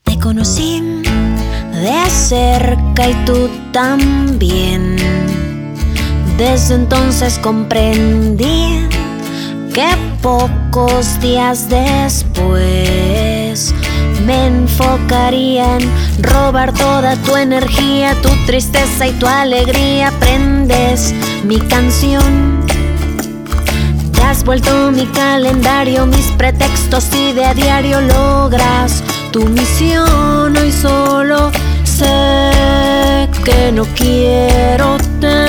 Te conocí de cerca y tú también. Desde entonces comprendí que pocos días después me enfocaría en robar toda tu energía, tu tristeza y tu alegría. Prendes mi canción, te has vuelto mi calendario, mis pretextos y de a diario logras tu misión. Hoy solo sé que no quiero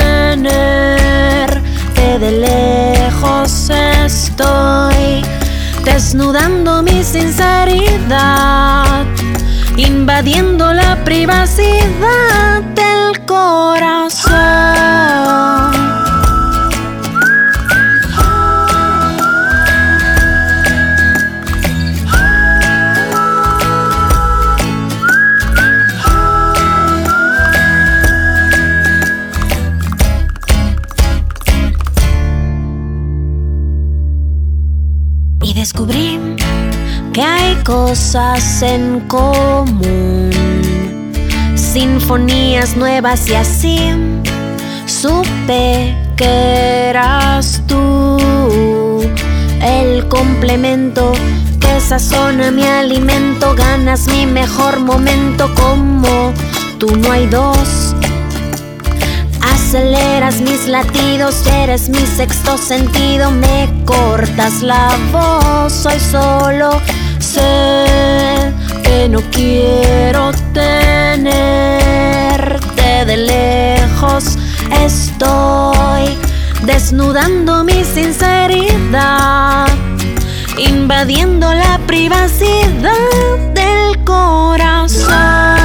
tenerte de lejos. Estoy desnudando mi sinceridad, invadiendo la privacidad del corazón. Y descubrí que hay cosas en común, sinfonías nuevas, y así supe que eras tú el complemento que sazona mi alimento. Ganas mi mejor momento, como tú no hay dos. Aceleras mis latidos, eres mi sexto sentido. Me cortas la voz, hoy solo sé que no quiero tenerte de lejos. Estoy desnudando mi sinceridad, invadiendo la privacidad del corazón.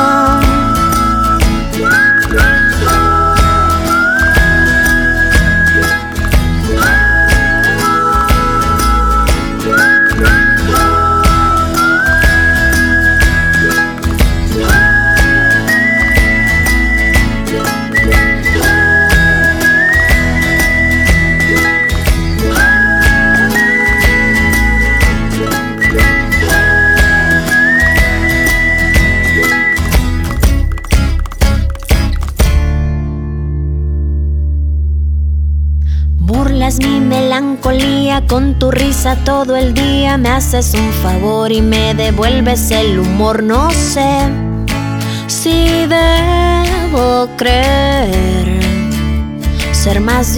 Burlas mi melancolía con tu risa todo el día. Me haces un favor y me devuelves el humor. No sé si debo creer, ser más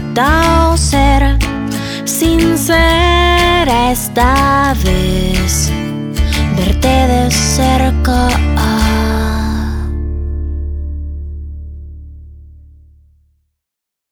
directa o ser sincera esta vez.